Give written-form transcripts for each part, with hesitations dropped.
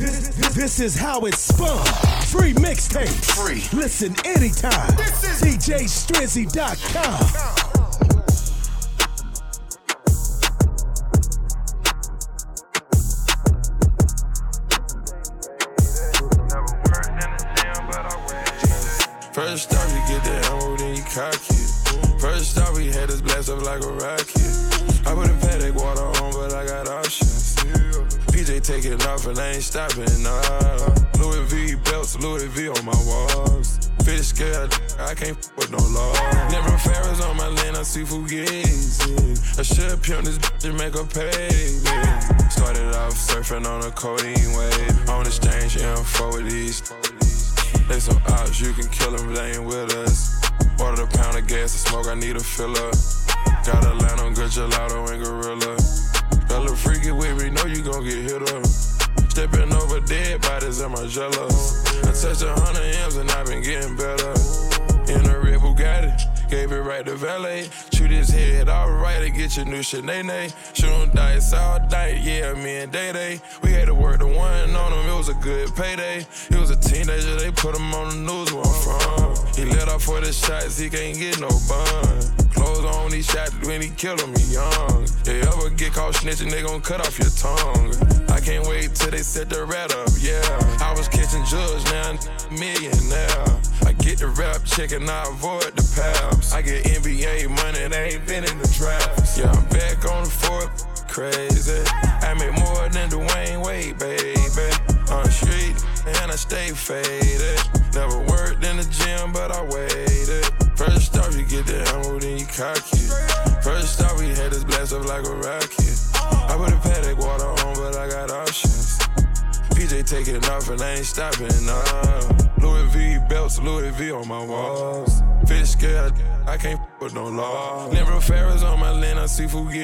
This is how it's spun. Free mixtape. Free. Listen anytime. This is DJStrizzy.com. First off, you get the ammo, then you cock it. First off, we had this blast up like a rocket. I put a Patek water on, but I got options. PJ taking off and I ain't stopping, nah. Louis V belts, Louis V on my walls. Fish scale, I can't with no law. Never Ferris on my lane, I see Fugazi. I should pimp this bitch and make her pay. Started off surfing on a codeine wave. On exchange info with these. They some ops, you can kill them, they ain't with us. Ordered a pound of gas to smoke, I need a filler. Got a line on good gelato and gorilla. Got a little freaky with me, know you gon' get hit up. Stepping over dead bodies in my jello. I touched 100 M's and I been getting better. In a red Bugatti, gave it right to valet. Shoot his head all right to get your new Sinead. Shooting dice all night, yeah, me and Day. We had to work the one on him, it was a good payday. He was a teenager, they put him on the news where I'm from. He let off for the shots, he can't get no bun. Clothes on, he shot when he killed him, he young. If you ever get caught snitching, they gon' cut off your tongue. I can't wait till they set the rat up, yeah. I was catching drugs, now I'm millionaire. I get the rap check and I avoid the paps. I get NBA money, they ain't been in the drafts. Yeah, I'm back on the fourth, crazy. I make more than Dwayne Wade, baby. On the street, and I stay faded. Never worked in the gym, but I waited. First off, you get the ammo, then you cock it. First off, we had this blast up like a rocket. I put a Patek water on, but I got options. PJ taking off and I ain't stopping, nah. Louis V belts, Louis V on my walls. Fish scale, I can't with no law. Never Ferris on my lane, I see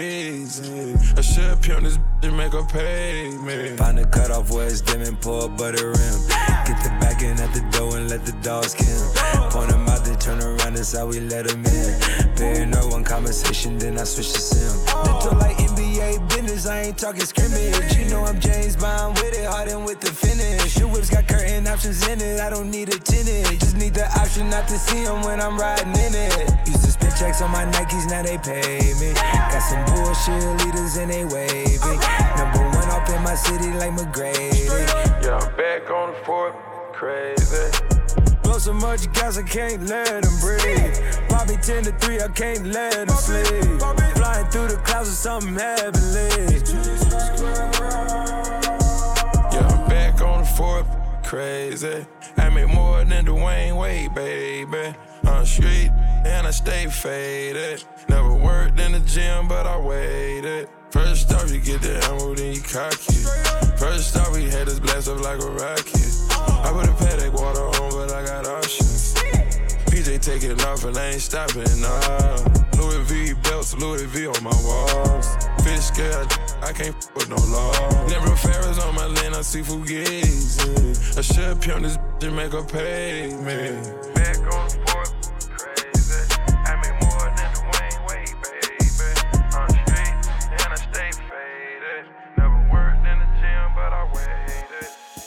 Fugazi. I should pimp this bitch and make her pay me. Find the cutoff where it's dim and pour a butter rim. Get the back end at the door and let the dogs kill. Point them out, then turn around, that's how we let them in. Paranoid one conversation, then I switch to sim. Little like NBA business, I ain't talking scrimmage. You know I'm James Bond with it, Harden with the finish. Your whips got curtain options in it, I don't need a tenant. Just need the option not to see them when I'm riding in it. Used to spend checks on my Nikes, now they pay me. Got some bullshit leaders and they waving. Number one off in my city like McGrady. Yeah, I'm back on the fourth, crazy. Blow so much gas, I can't let them breathe. Bobby 10 to 3, I can't let them sleep. Flying through the clouds with something heavenly. Yeah, I'm back on the fourth, crazy. I make more than Dwayne Wade, baby. On the street, and I stay faded. Never worked in the gym, but I waited. First off, you get the ammo, then you cock it. First off, we had this blast up like a rocket. I put a Patek water on, but I got options. PJ taking off and I ain't stopping, nah. Louis V belts, Louis V on my walls. Fish scale, I can't with no law. Never Ferris on my lane, I see Fugazi. I should pimp this bitch and make her pay me. Back on the fourth, crazy. I make more than Dwayne Wade, baby. On the street, and I stay faded. Never worked in the gym, but I waited.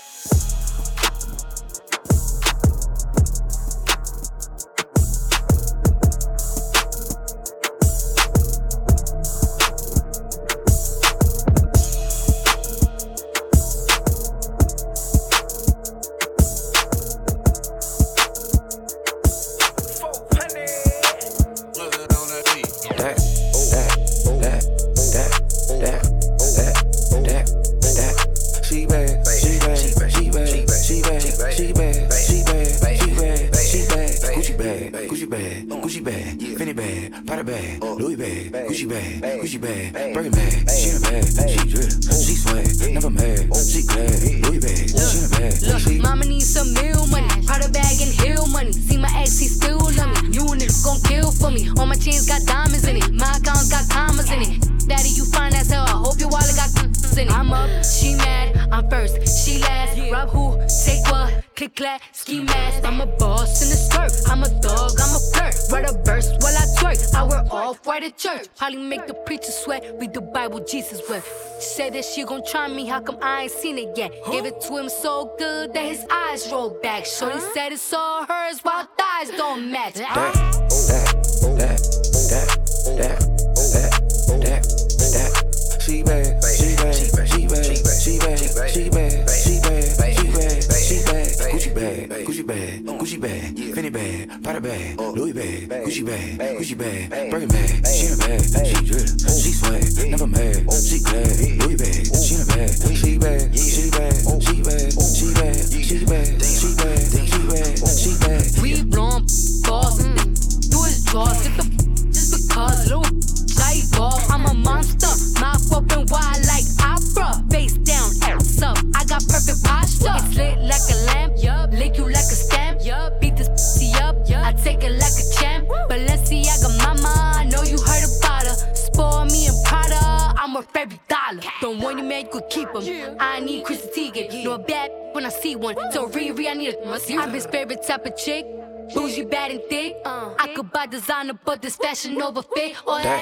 Gucci bag, Birkin bag, she in a bag, she drip, she swag, never mad, she glad, Louis bag, she in a bag. Look, mama needs some meal money, Prada bag and heel money. See my ex, he still love me. You niggas gon' kill for me. All my chains got diamonds in it, my accounts got commas in it. Daddy, you fine as hell. I hope your wallet got in it. I'm up, she mad, I'm first, she last. Rob who, take what, clad, ski mask. I'm a boss in the skirt. I'm a dog, I'm a flirt. Write a verse while I twerk. I wear off-white at church. Probably make the preacher sweat. Read the Bible Jesus wept. She said that she gon' try me. How come I ain't seen it yet? Gave it to him so good that his eyes rolled back. Shorty said it's all hers while thighs don't match. That. She bad, she bad, she bad, she bad, she bad, she bad, she bad, she bad. Gucci bag, Gucci bag, Gucci bag, Fendi bag, Prada bag, Louis bag, Gucci bag, Gucci bag, Birkin bag. She in a bag, she drip, she swag, never mad, she glad. Louis bag, she in a bag, she bad, she bad, she bad, she bad, she bad, she bad, she bad, she bad. We blowin' balls, do his draws, get the just because little like ball. I'm a monster, mouth open wide like opera, face down, ass up. I got perfect posture. It's lit like a lamp, yup. Lick you like a stamp, yup. Beat this pussy up, yup. I take it like a champ. Balenciaga mama, I know you heard about her. Spoil me and Prada, I'm worth every dollar. Don't want you man, you could keep him. I need Chrissy Teigen, know a bad when I see one. So Riri, I need a I've been favorite type of chick. Bougie, bad and thick. I could buy designer, but this fashion over fit. Or that.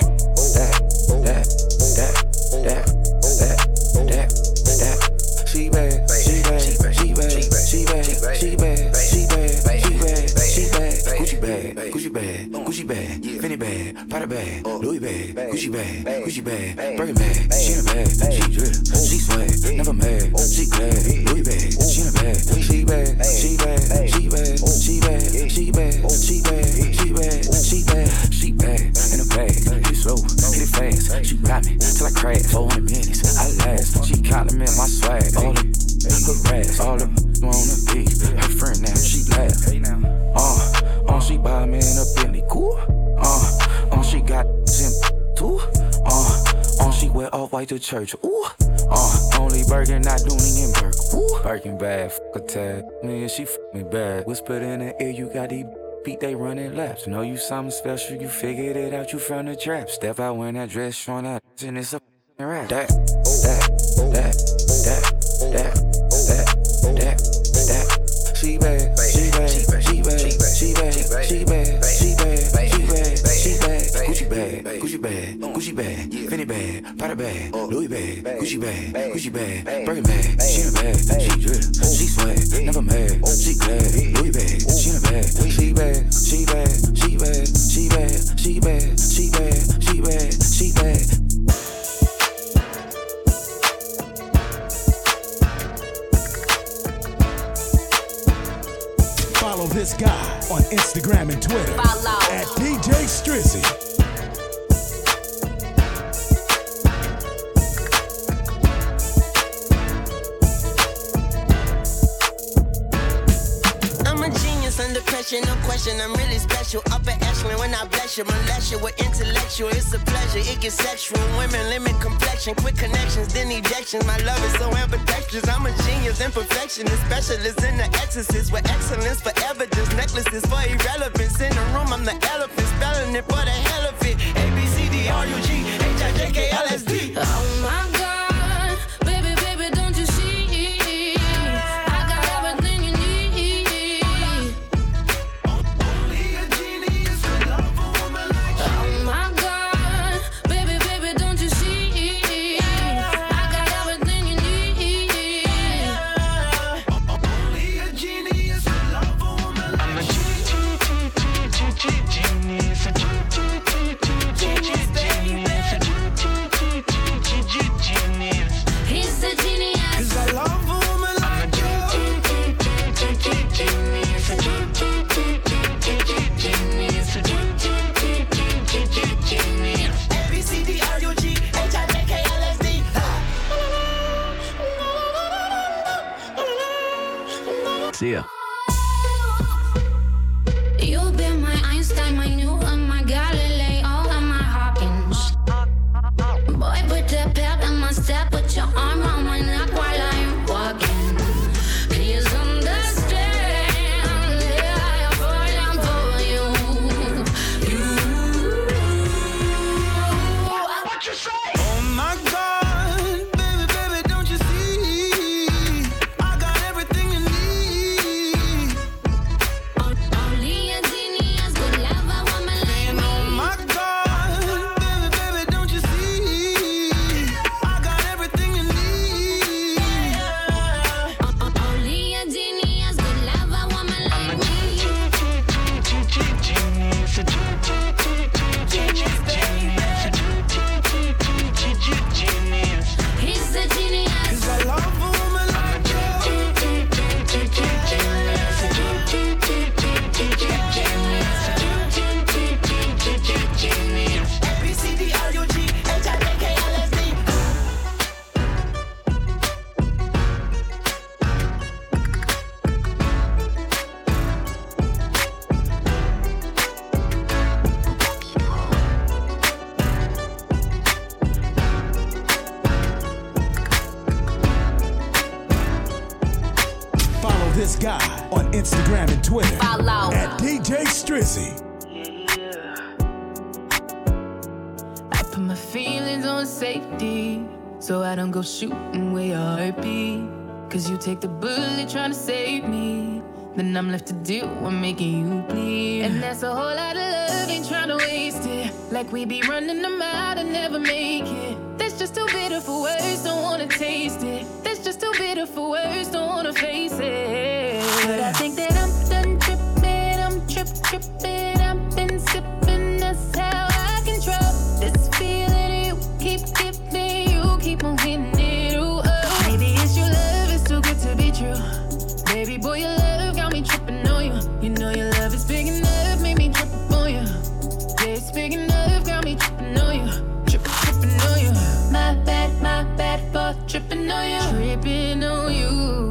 She bad, she bad, she bad, she bad, she bad, she bad, she bad, she bad. Gucci bag, Gucci bag, Gucci bag, Fendi bag, Prada bag, Louis bag, Gucci bag, Gucci bag, Birkin bag. She in a bag, she drip, she swag, never mad, she glad. Louis bag, she in a bag, she bad, she bad, she bad, she bad, she bad, she bad, she bad, she bad, she bad in a bag. She slow, hit it fast, she ride me till I crash. 400 minutes, I last. She compliment my swag, all the harass, all the wanna be her friend now. She laugh. She buy me in a Bentley, cool. She got in too. She wear all white to church, ooh. Only Birkin, not Dooney and Burke, ooh. Birkin bad, fuck a tag, man, she fuck me bad. Whispered in the ear, you got these beat, they running laps. Know you something special, you figured it out, you from the trap. Step out when that dress showing out, and it's a rap. That. She bad, she bad, she bad, she bad, she bad, she bad, she bad, she bad. Gucci bag, Gucci bag, Gucci bag, Fendi bag, Prada bag, Louis bag, Gucci bag, Gucci bag, Birkin bag. She in a bag, she drip, she swag, never mad, she glad. Louis bag, she in a bag, she bad, she bad, she bad, she bad, she bad, she bad, she bad, she bad. Follow this guy on Instagram and Twitter at DJ Strizzy. Under pressure, no question, I'm really special. Upper echelon when I bless you, molest you with intellectual. It's a pleasure, it gets sexual. Women limit complexion, quick connections, then ejections. My love is so ambidextrous. I'm a genius and perfectionist, specialist in the exorcist with excellence for evidence. Necklaces for irrelevance. In the room, I'm the elephant, spelling it for the hell of it. ABCDRUG, HIJKLSD. Oh my God. See ya. You've been my Einstein, my Newton, my Galileo, and my Hawkins. Boy, put the pep in my step, put your arm around my neck while I'm walking. Please understand, yeah, I'm falling for you. What you say? Oh my God, baby, don't you see? I got everything you need. this guy on Instagram and Twitter Follow at DJ Strizzy. I put my feelings on safety, so I don't go shooting where your heart beat. Cause you take the bullet trying to save me, then I'm left to deal with making you bleed. And that's a whole lot of love, ain't trying to waste it. Like we be running them out and never make it. That's just too bitter for words, don't wanna taste it. That's just too bitter for words, don't wanna face it. But I think that I'm done tripping, I'm tripping. I've been sipping, that's how I control this feeling you keep giving, you keep on hitting it. Ooh, oh. Maybe it's your love, it's too good to be true. Baby boy, your love got me tripping on you. You know your love is big enough, made me trip on you. Yeah, it's big enough, got me tripping on you. Tripping on you. My bad for tripping on you. Tripping on you.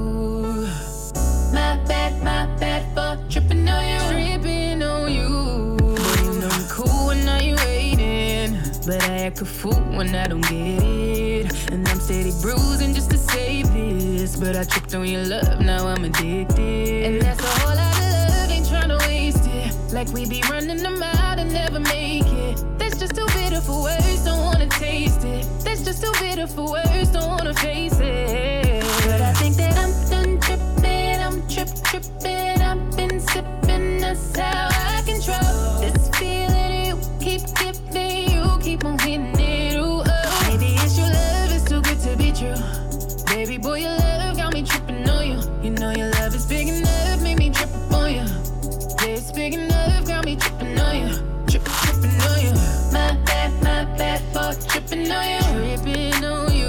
My bad for tripping on you. Tripping on you. Boy, you know I'm cool when now you waiting, but I act a fool when I don't get it. And I'm steady bruising just to save this, but I tripped on your love, now I'm addicted. And that's a whole lot of love, ain't tryna waste it. Like we be running them out and never make it. That's just too bitter for words, don't wanna taste it. That's just too bitter for words, don't wanna face it. But I think that I'm done tripping, I'm tripping. I've been sipping, that's how I control this feeling you keep giving, you keep on hitting it. Ooh, oh. Maybe it's your love, it's too good to be true. Baby boy, your love got me tripping on you. You know your love is big enough, made me trip on you. Yeah, it's big enough, got me tripping on you. Tripping on you. My bad for tripping on you. Tripping on you.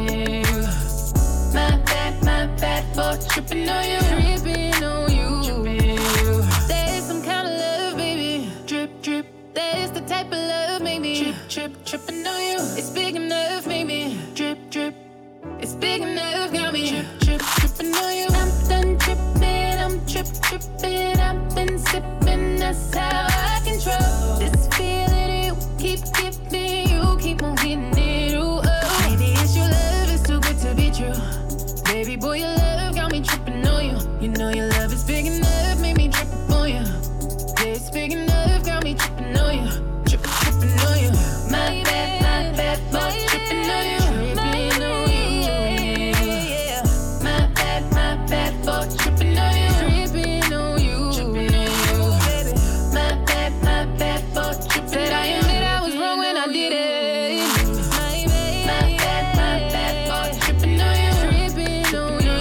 My bad for tripping on you. Tripping on you. That is some kind of love, baby. Drip. That is the type of love, maybe. Tripping on you. It's big enough, maybe. Drip. It's big enough, got me. Tripping on you. I'm done tripping, I'm tripping. I've been sipping, that's how I control this feeling you keep giving, you keep on hitting it. Ooh, oh. Maybe it's your love, it's too good to be true. Baby boy, your love got me tripping on you. You know your love is big enough, made me trip on you. Yeah, it's big enough, got me tripping on you. Tripping on you. My bad for tripping on you. Tripping on you. My bad for tripping on you. Tripping on you. My bad for tripping. Said I admit I was wrong when I did it. My bad for tripping on you. Tripping on you.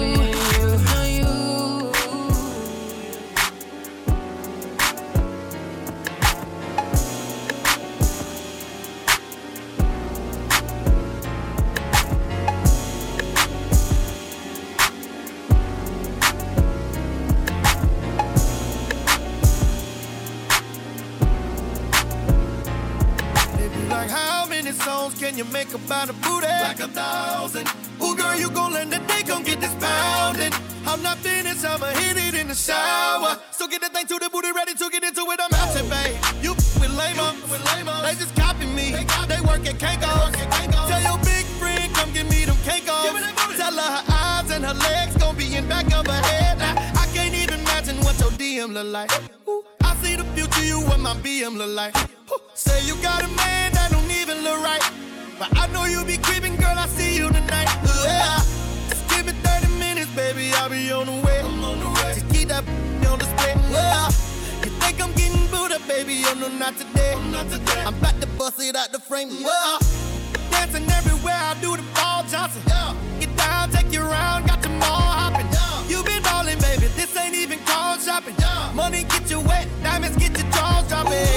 Like how many songs can you make about a booty? Like 1,000. Ooh, girl, you gon' let the day gon' get this pounding. I'm not finished, I'ma hit it in the shower. So get the thing to the booty, ready to get into it. I'm out here, babe. You with lame-up, they just copy me. They work at Kanko. Tell your big friend, come give me them Kanko. Tell her her eyes and her legs gon' be in back of her head. I can't even imagine what your DM look like. Ooh, I see the future, you what my BM look like. Ooh, say you got a man that don't even look right, but I know you be creeping, girl, I see you tonight. Yeah. Just give me 30 minutes, baby, I'll be on the way. Just keep that on display. Yeah. You think I'm getting booed up, baby, oh no, not today. I'm about to bust it out the frame. Yeah. Dancing everywhere, I do the ball Johnson. Get down, take you around, got them all hopping. You been ballin', baby, this ain't even called shopping. Money get you wet, diamonds get your jaws dropping.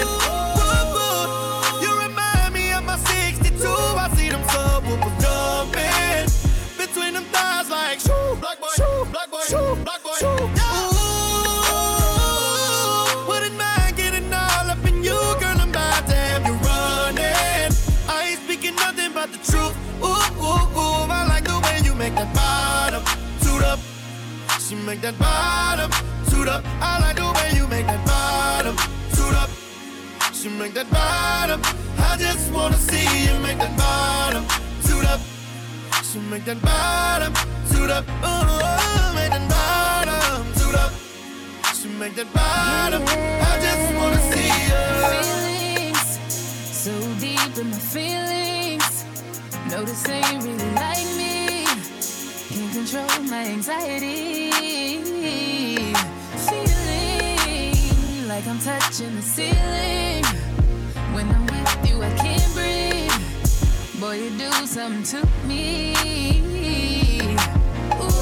You remind me of my 62. I see them subwoofers jumping between them thighs like shoo, black boy, shoo, black boy, shoo, black boy, shoo. Ooh, wouldn't mind getting all up in you, girl. I'm about to have you running. I ain't speaking nothing but the truth. Ooh, I like the way you make that bottom toot up. She make that bottom toot up. I like the way you make that bottom toot up. She make that bottom. I just wanna see you make that bottom toot up. She make that bottom toot up. Ooh, make that bottom. make that bottom. I just wanna see you. Feelings so deep in my feelings. No, this ain't really like me. Can't control my anxiety. Feeling like I'm touching the ceiling. When I'm with you, I can't breathe. Boy, you do something to me. Ooh,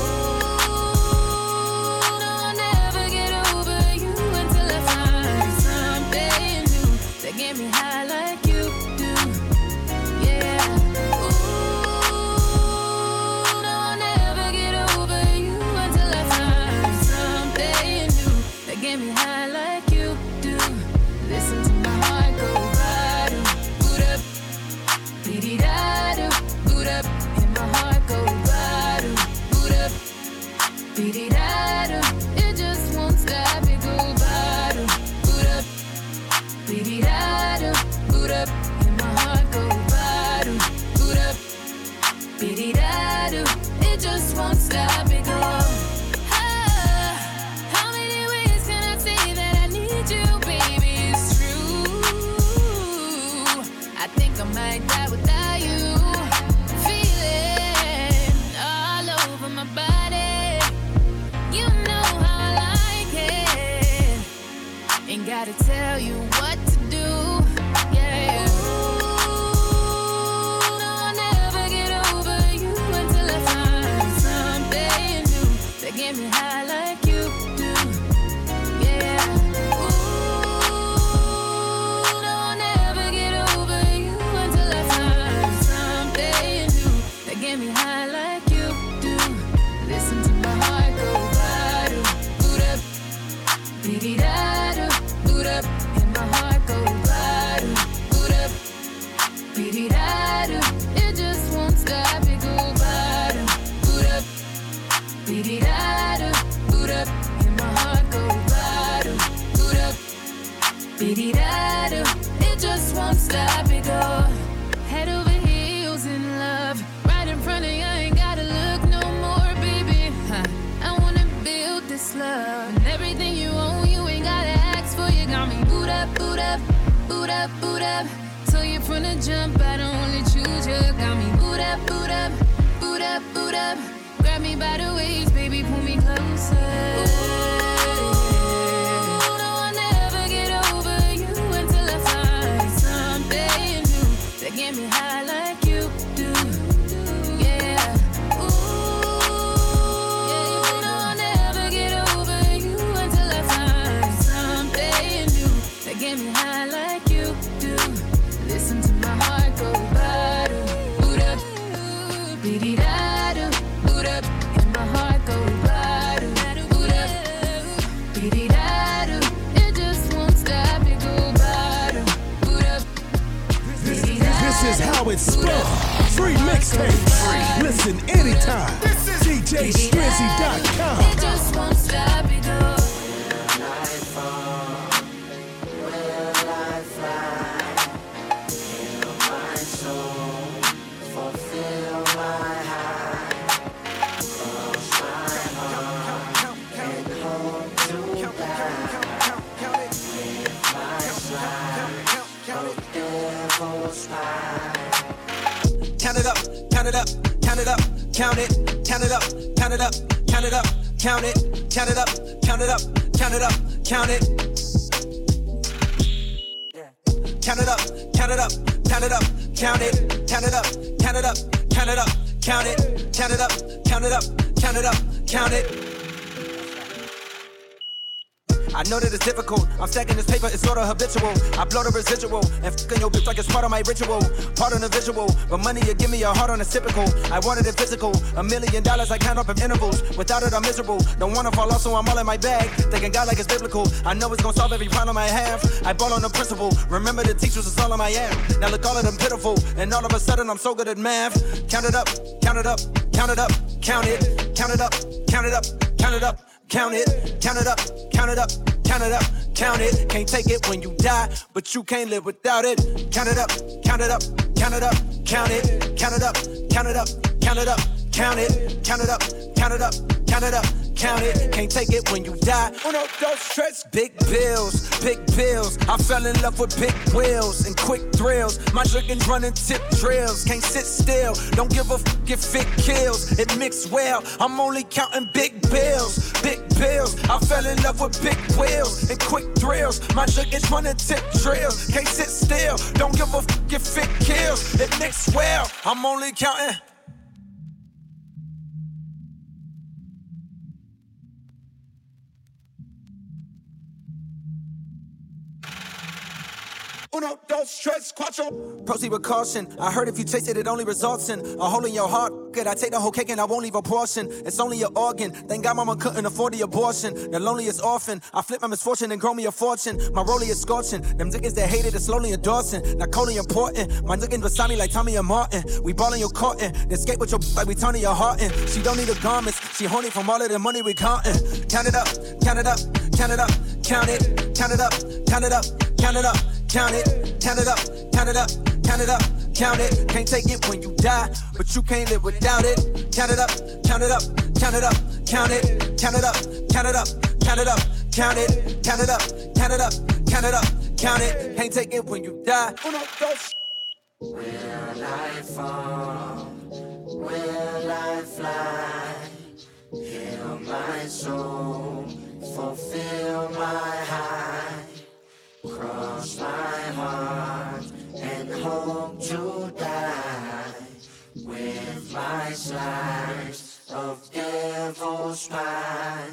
no, I'll never get over you until I find something new that get me high like you do. Yeah. Ooh, no, I'll never get over you until I find something new that get me high like you do. Listen to my heart go bottom, boot up, beat-it-da-do, boot up, and my heart go bottom, boot up, beat-it-da-do. It just won't stop, it go bottom, boot up, beat-it-da-do, boot up, and my heart go bottom, boot up, beat-it-da-do. It just won't stop, it go. How many ways can I say that I need you, baby? It's true. I think I might die without you. Feeling all over my body. You know how I like it. Ain't gotta tell you what to do. Yeah. Ooh, no, I'll never get over you until I find something new that get me high like you do. Yeah. Ooh, no, I'll never get over you until I find something new that get me high like you do. Listen to my heart go bottom, boot up, beat-it-da-do, boot up, and my heart go bottom, boot up, beat-it-da-do. It just won't stop, it go bottom, boot up, beat-it-da-do, boot up, and my heart go bottom, boot up, beat-it-da-do. It just won't stop, it go. Head over heels in love, right in front of you, I ain't gotta look no more, baby. I wanna build this love, and everything you own, you ain't gotta ask for. You got me boot up, boot up, boot up, boot up. So you from the jump, I don't only choose you. Got me boot up, boot up, boot up, boot up. Grab me by the waist, baby, pull me closer. Ooh, no, I'll never get over you until I find something new that get me high like you do. Yeah. Ooh, no, I'll never get over you until I find something new that get me high like you do. Listen to my heart go bottom, boot up, beat-it-da-do, boot up, and my heart go bottom, boot up, beat-it-da-do. It just won't stop, it go bottom, boot up, This is how it's spelled. Free mixtape. Listen anytime. DJStrizzy.com. it just won't stop, it go. Count it up, count it up, count it up, count it, count it up, count it up, count it up, count it, count it up, count it up, count it up, count it. Count it up, count it up, count it up, count it, count it up, count it up, count it up, count it, count it up, count it up, count it up, count it. I know that it's difficult. I'm stacking this paper, it's sorta habitual. I blow the residual and fucking your bitch like it's part of my ritual. Part on the visual, but money you give me a heart on a typical. I wanted it physical, $1 million I count up in intervals. Without it I'm miserable, don't wanna fall off so I'm all in my bag. Thinking God like it's biblical, I know it's gonna solve every problem I have. I ball on the principle, remember the teachers is all in my am. Now look all of them pitiful, and all of a sudden I'm so good at math. Count it up, count it up, count it up, count it, count it up, count it up, count it up. Count it, count it up, count it up, count it up, count it. Can't take it when you die, but you can't live without it. Count it up, count it up, count it up, count it, count it up, count it up, count it up, count it, count it up, count it up, count it up, count it, can't take it when you die. Uno, dos, tres, big bills, big bills. I fell in love with big wheels and quick thrills. My chickens running tip drills, can't sit still. Don't give a f if it kills, it mixed well. I'm only counting big bills, big bills. I fell in love with big wheels and quick thrills. My chickens running tip drills, can't sit still. Don't give a f if it kills, it mixed well. I'm only counting. Uno, dos, tres, cuatro. Proceed with caution. I heard if you taste it, it only results in a hole in your heart. Good, I take the whole cake and I won't leave a portion. It's only an organ. Thank God mama couldn't afford the abortion. The loneliest orphan. I flip my misfortune and grow me a fortune. My rollie is scorching. Them niggas that hated it slowly endorsing. Not coldly important. My niggas beside me like Tommy and Martin. We ballin' your carton. Then skate with your like we Tony your Harton. She don't need the garments. She horny from all of the money we countin'. Count it up, count it up, count it up, count it, count it up, count it up, count it up. Count it, count it up, count it up, count it up, count it. Can't take it when you die, but you can't live without it. Count it up, count it up, count it up, count it, count it up, count it up, count it up, count it, count it up, count it up, count it up, count it. Can't take it when you die. Uno, dos. Will I fall? Will I fly? Heal my soul, fulfill my high. Cross my heart and hope to die with my slice of devil's pie.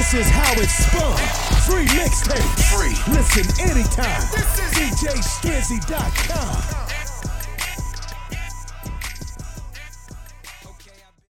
This is how it's spun. Free mixtape. Free. Listen anytime. DJStrizzy.com.